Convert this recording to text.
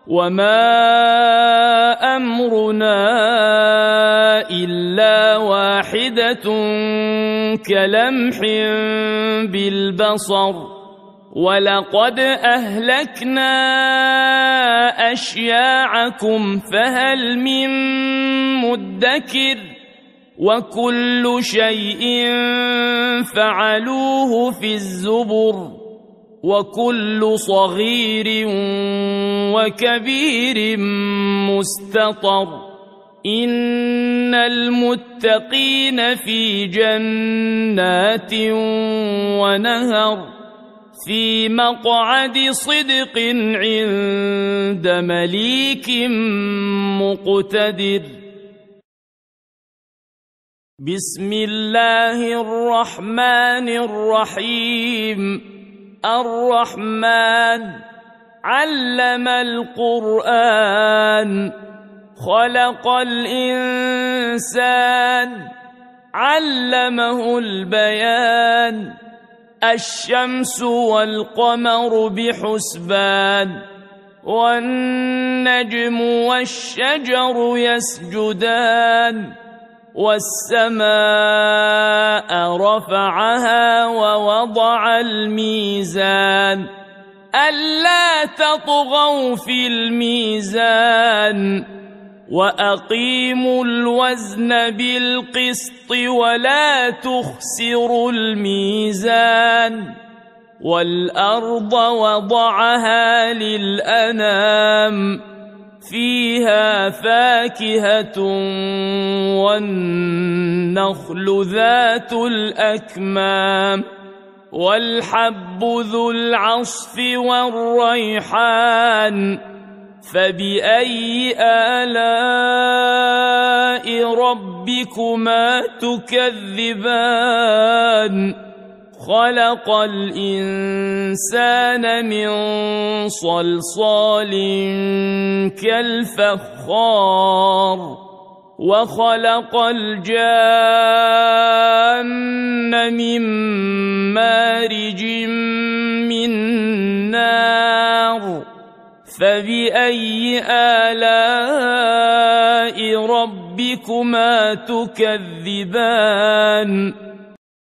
وما أمرنا إلا واحدة كلمح بالبصر ولقد أهلكنا أشياعكم فهل من مدكر وكل شيء فعلوه في الزبر وكل صغير وكبير مستطر إن المتقين في جنات ونهر في مقعد صدق عند مليك مقتدر. بسم الله الرحمن الرحيم. الرحمن علم القرآن خلق الإنسان علمه البيان الشمس والقمر بحسبان والنجم والشجر يسجدان والسماء رفعها ووضع الميزان ألا تطغوا في الميزان وأقيموا الوزن بالقسط ولا تخسروا الميزان والأرض وضعها للأنام فيها فاكهة والنخل ذات الأكمام والحب ذو العصف والريحان فبأي آلاء ربكما تكذبان خلق الإنسان من صلصال كالفخار وخلق الجان من مارج من نار فبأي آلاء ربكما تكذبان